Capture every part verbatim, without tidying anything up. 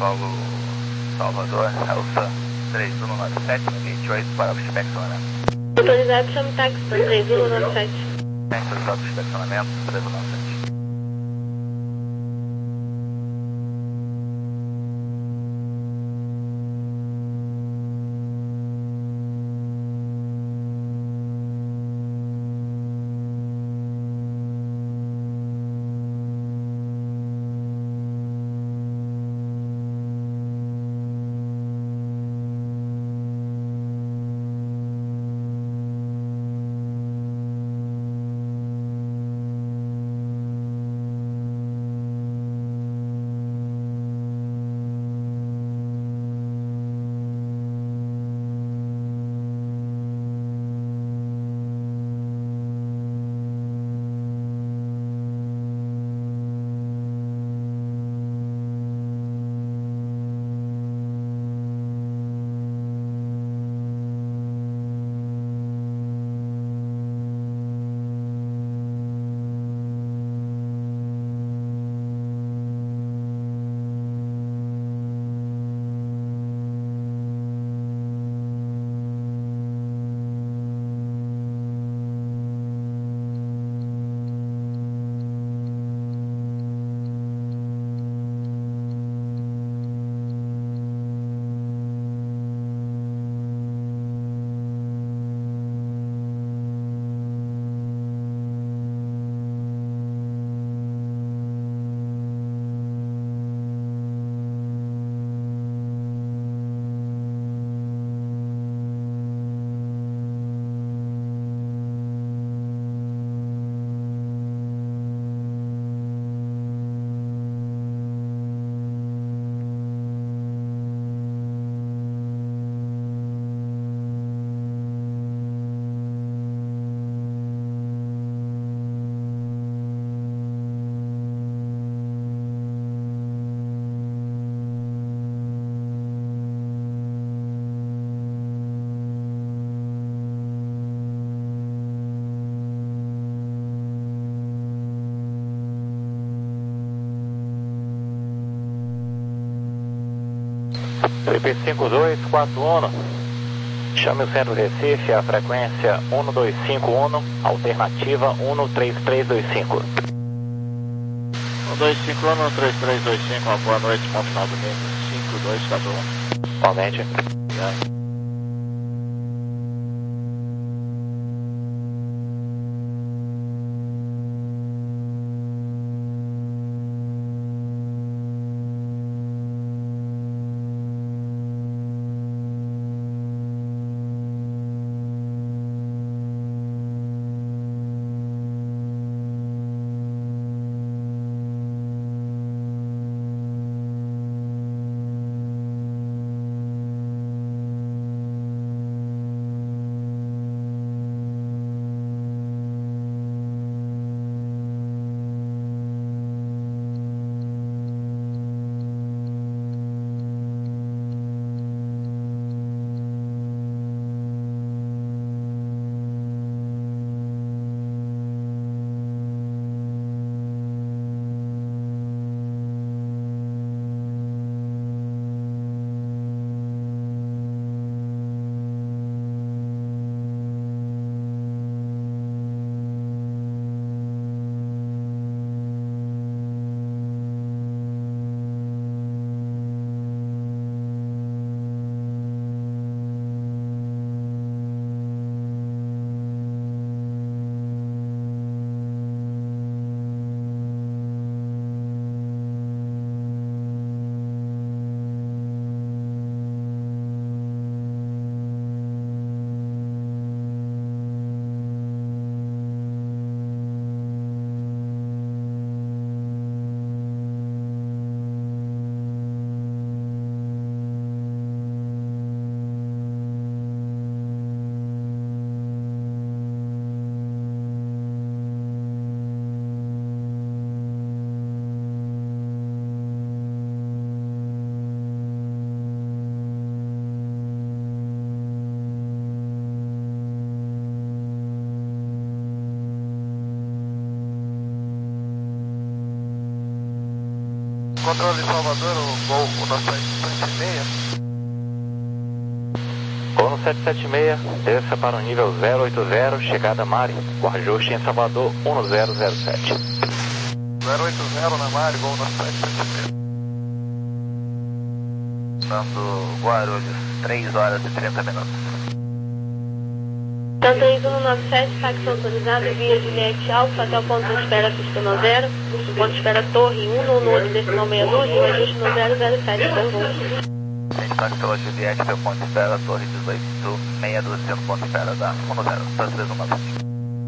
Paulo Salvador, Elsa três um nove sete, gate oito para o inspecionamento. Autorizado, chame táxi para três um nove sete. Autorizado o inspecionamento, três um nove sete. C P cinco dois quatro um, chame o centro Recife, a frequência um dois cinco um, alternativa um três três dois cinco. um dois cinco um, três três dois cinco, uma boa noite, bom final do domingo, cinco dois quatro um. Igualmente. Yeah. Controle Salvador, o Gol no sete sete seis. Gol no sete sete seis, desça para o nível zero oito zero, chegada Mari, o ajuste em Salvador um zero zero sete. zero oito zero na Mari, Gol no sete sete seis. Dando Guarulhos, três horas e trinta minutos. Então, três um nove sete, táxi autorizado, via Juliette Alfa até o ponto de espera pista no zero, o ponto de espera Torre um no oito, decimal seis dois, e o ajuste no zero zero sete, por favor. A gente está pela Juliette até o ponto de espera, Torre dezoito, seis doze, sendo ponto de espera da um zero, tá três um nove sete.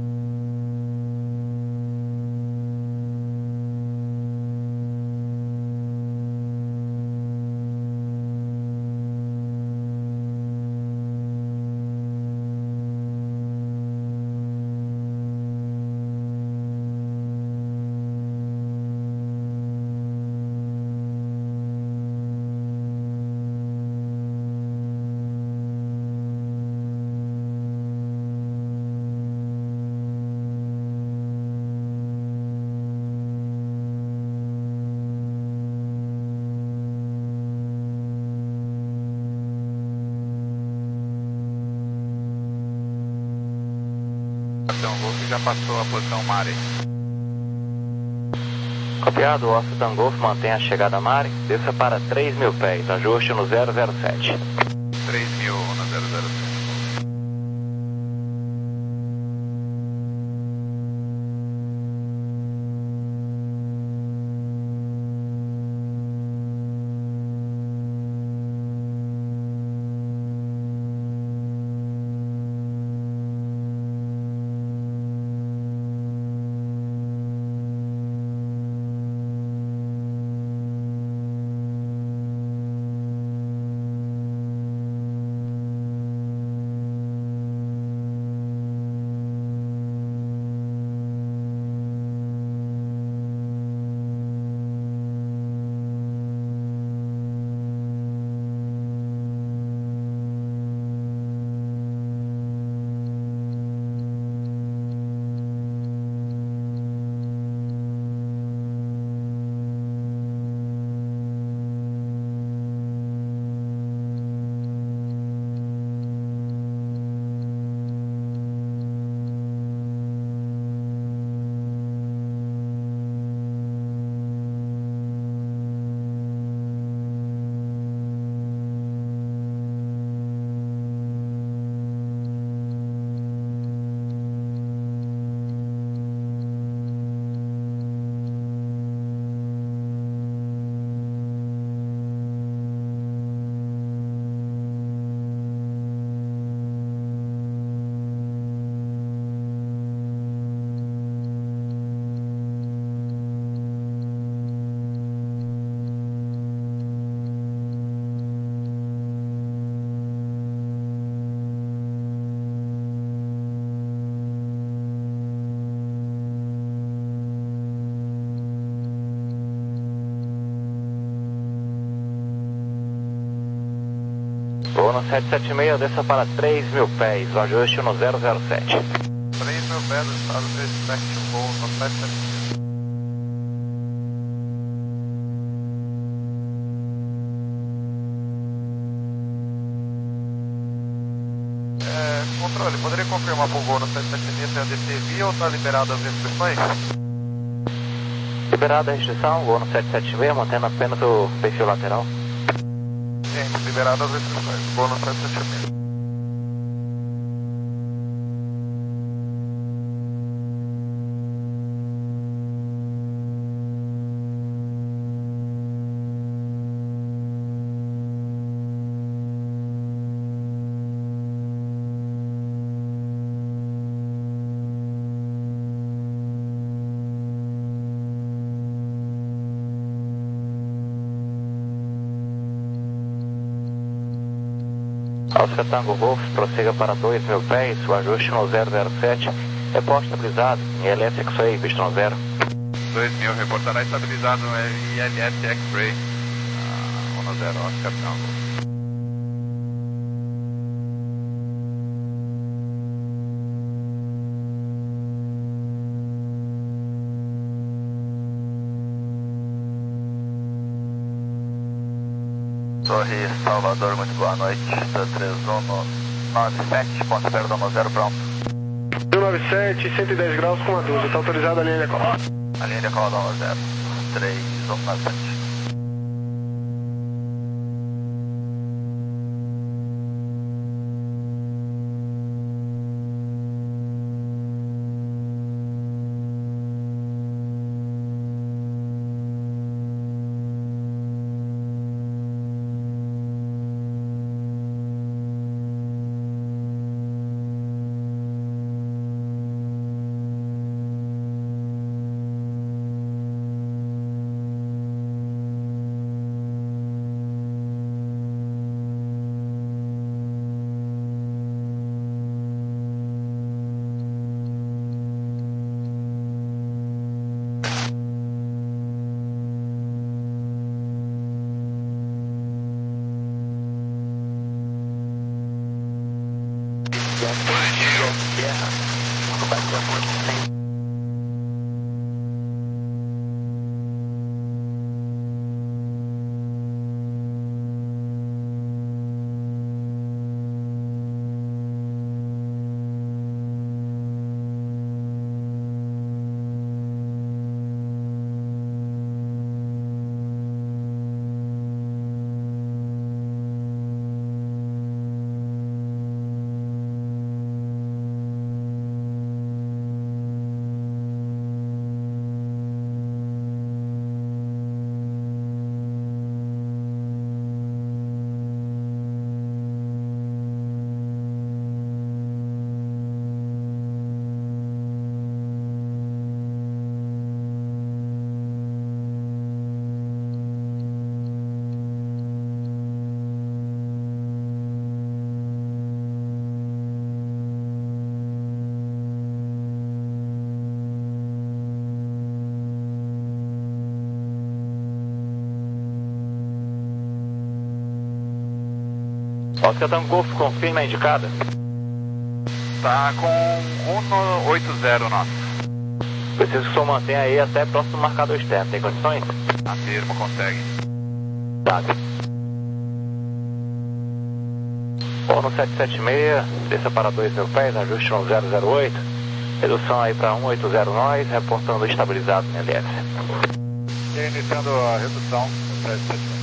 Então, Golf já passou a posição Mari. Copiado, Washington Golf mantém a chegada Mari, desça para três mil pés, ajuste no zero zero sete. três mil na zero zero sete. Voo no sete sete seis, desça para três mil pés, o ajuste no zero zero sete. três mil pés, estado três sete, Gol no sete sete seis. É, controle, poderia confirmar para o Gol no sete sete seis se a D T via ou está liberado as restrições? Liberada a restrição, voo no sete sete seis, mantendo apenas o perfil lateral. Sim, liberado as restrições, Gol no sete sete seis. Alfa Tango Golf, prossiga para dois mil pés, o ajuste no zero zero sete, reporte estabilizado em I L S X-Ray, visto no zero. dois mil, reportará estabilizado no I L S X-Ray, uh, um zero, Oscar Tango. Torre Salvador, muito boa noite. Da três um nove sete, ponto espera da zero, pronto. nove sete, cento e dez graus com a doze, está autorizada a linha de cola. A linha de cola da zero, três um nove sete. Oscar Tango Golf, confirma a indicada. Tá com um no oito zero nosso. Preciso que o senhor mantenha aí até próximo marcador externo. Tem condições? Afirmo, consegue. Tá. Bom, no sete sete seis, desça para dois mil pés, ajuste no zero zero oito. Redução aí para um oito zero nós, reportando estabilizado no L S. Iniciando a redução no sete sete seis.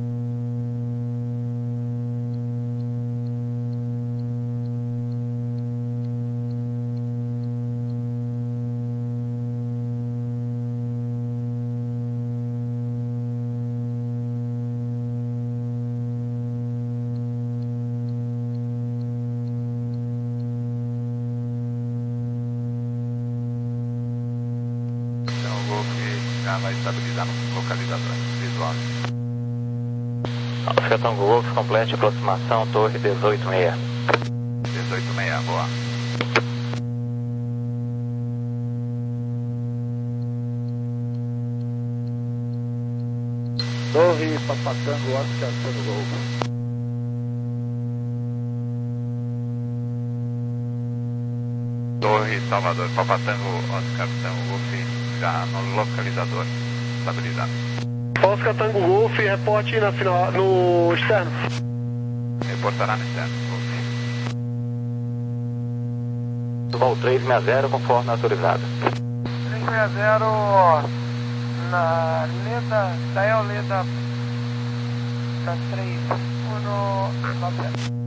Já vai estabilizar no localizador visual. Oscar Tango Golf, complete aproximação, torre dezoito seis. dezoito seis, boa. Torre Papatango, Oscar Tango Golf. Torre Salvador, Papatango, Oscar Tango Golf, já no localizador, estabilizado. Oscar Tango Golf, reporte na final, no externo. Reportará no externo, Golf. Voo três seis zero, conforme autorizado. três seis zero na Leda, Dael Leda, da três um nove zero.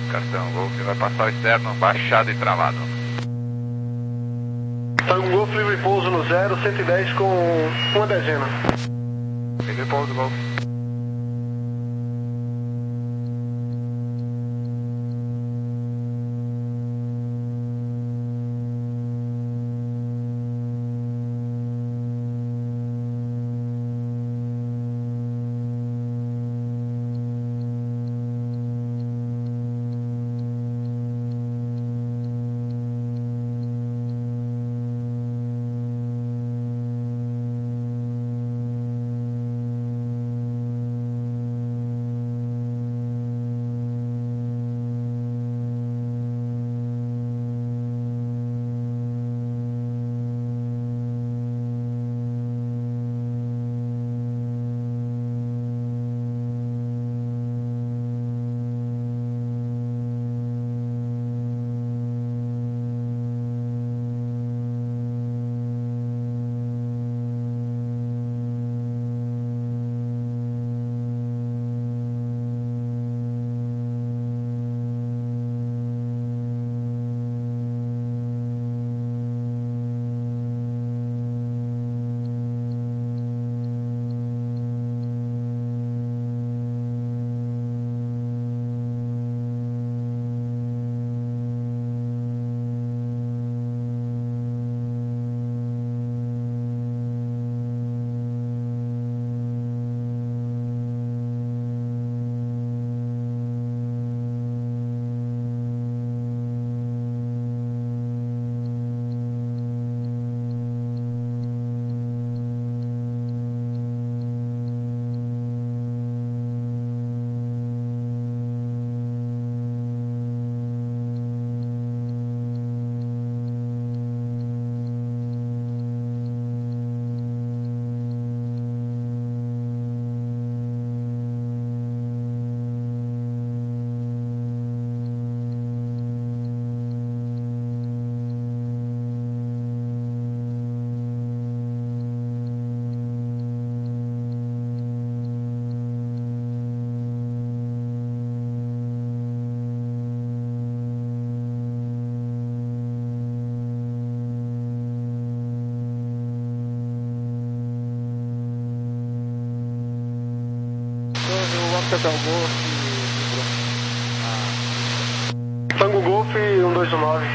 Cartão Golf vai passar o externo, baixado e travado. Tango Golf, livre pouso no zero, cento e dez com uma dezena. Livre pouso Golf. Tango Golf, Tango Golf, um dois um nove.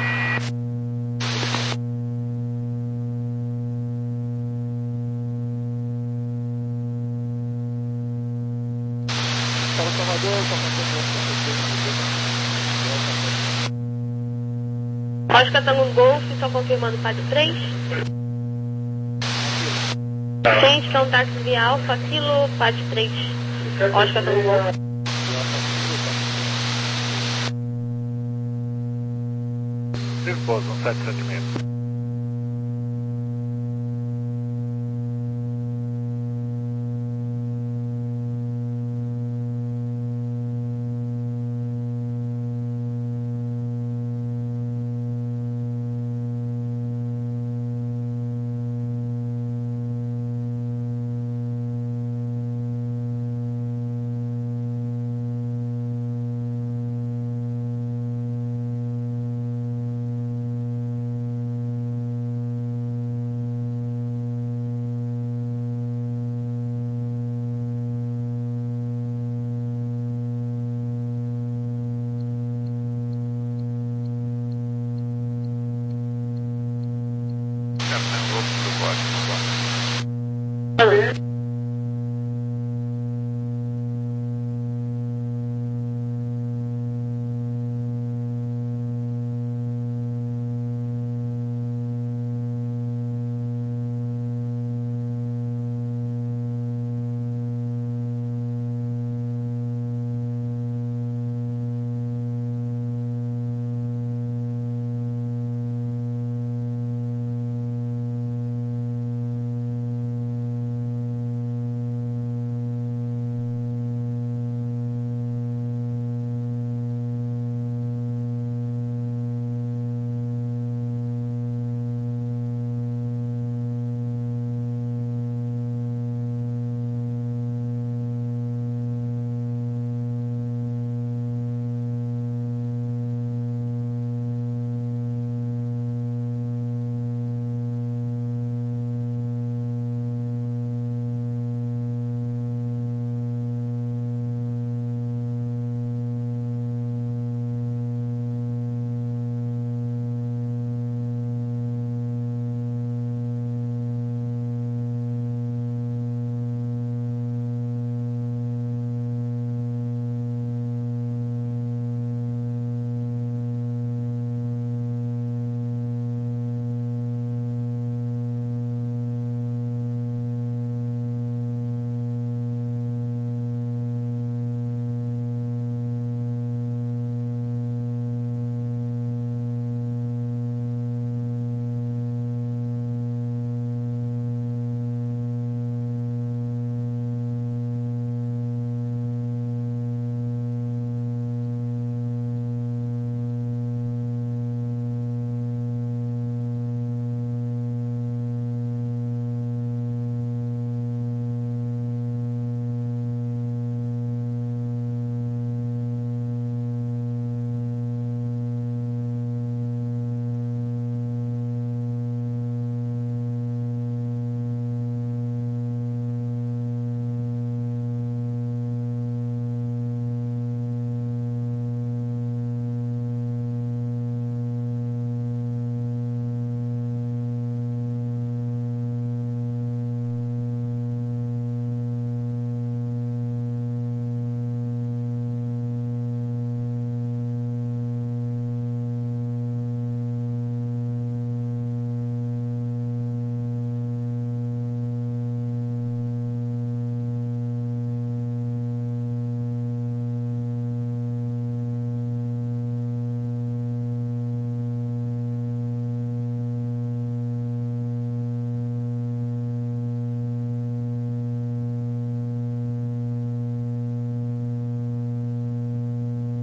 Para Salvador, Oscar Tango Golf, só confirmando Padre três. Ciente que é um táxi via Alfa, Kilo, Padre três. Oscar Tango Golf. Livre pouso, um sete sete meio.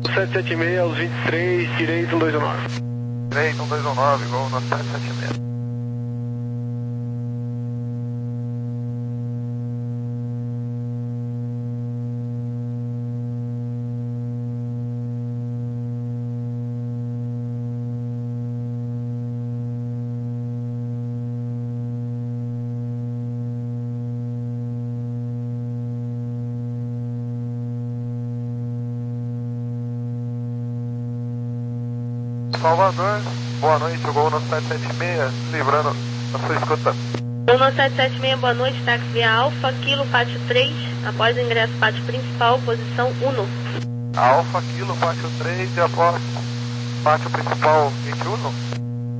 sete sete seis aos vinte e três, direito um dois um nove. Direito um dois um nove, igual no sete sete seis. Salvador, boa noite, o gol no sete sete seis, livrando a sua escuta. Gol no sete sete seis, boa noite, táxi via Alfa, Kilo, pátio três, após o ingresso pátio principal, posição um. Alfa, Kilo, pátio três e após pátio principal vinte e um.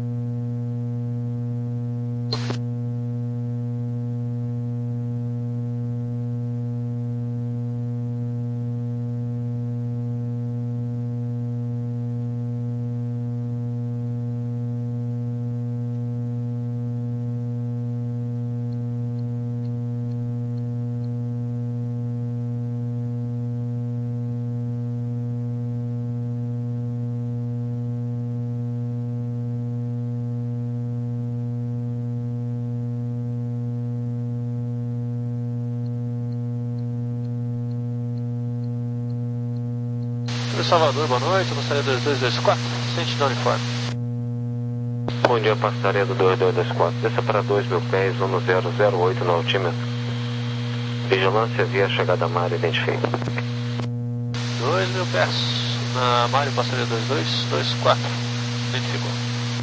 Salvador, boa noite, passaria dois dois dois quatro, sente de uniforme. Bom dia, passaria do dois dois dois quatro, desça para dois mil pés, um zero zero oito no altímetro. Vigilância via chegada a mar, identifique. dois mil pés, na Mário, passaria dois dois dois quatro, identificou.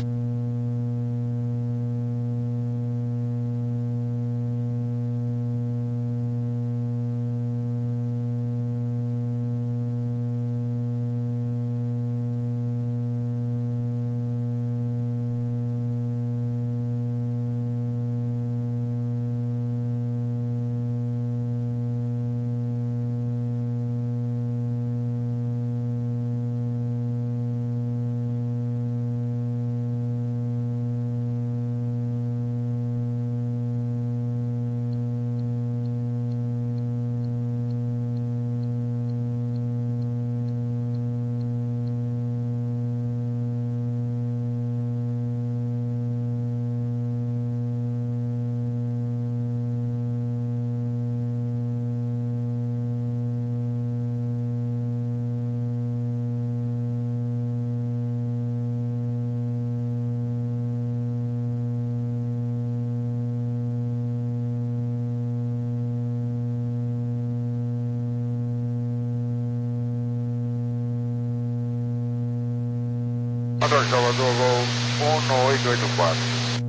Salvador, gol um oito oito quatro.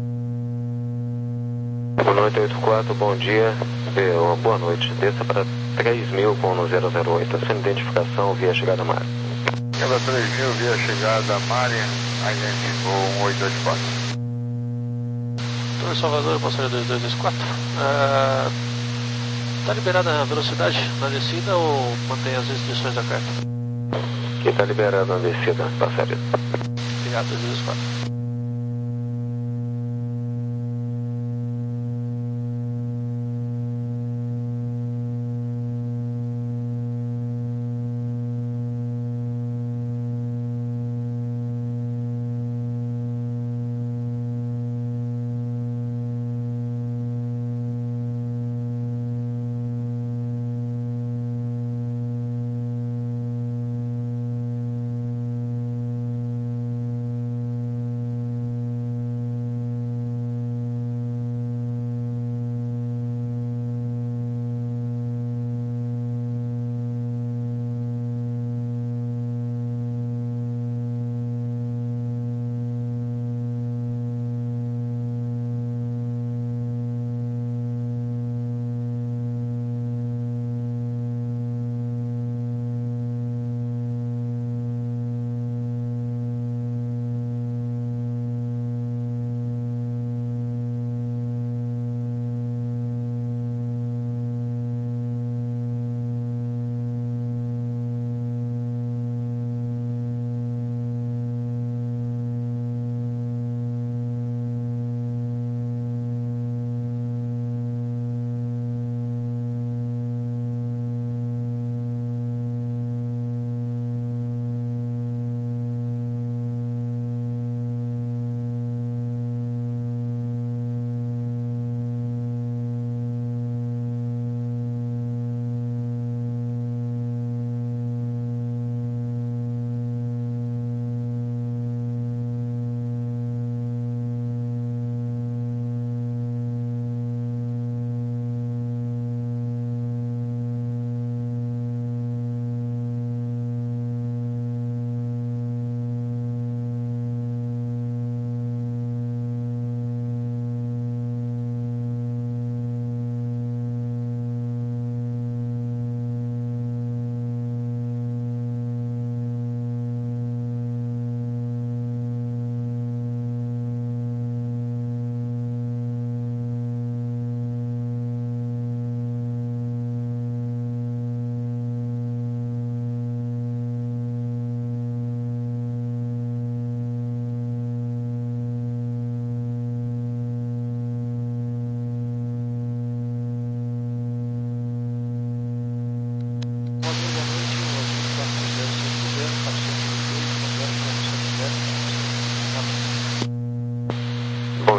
um oito oito quatro, bom dia, boa noite, desça para três mil com no zero zero oito, a sua identificação via chegada a mar. Quebra três mil via chegada a mar, identificou um oito oito quatro. Torre Salvador, passaria dois dois dois quatro. Está liberada a velocidade na descida ou mantém as restrições da carta? Aqui está liberada na descida, passaria. Obrigado, dois dois quatro.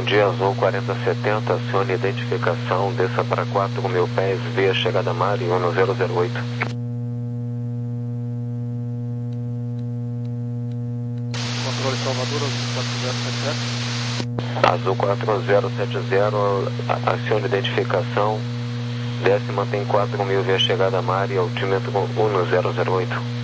dia, Azul quarenta setenta, acione identificação, desça para quatro mil pés, via chegada Mari um zero zero oito. Controle Salvador, Azul quatro zero sete zero. Azul quatro zero sete zero, acione identificação, desce e mantém quatro mil via chegada Mari, altímetro um zero zero oito.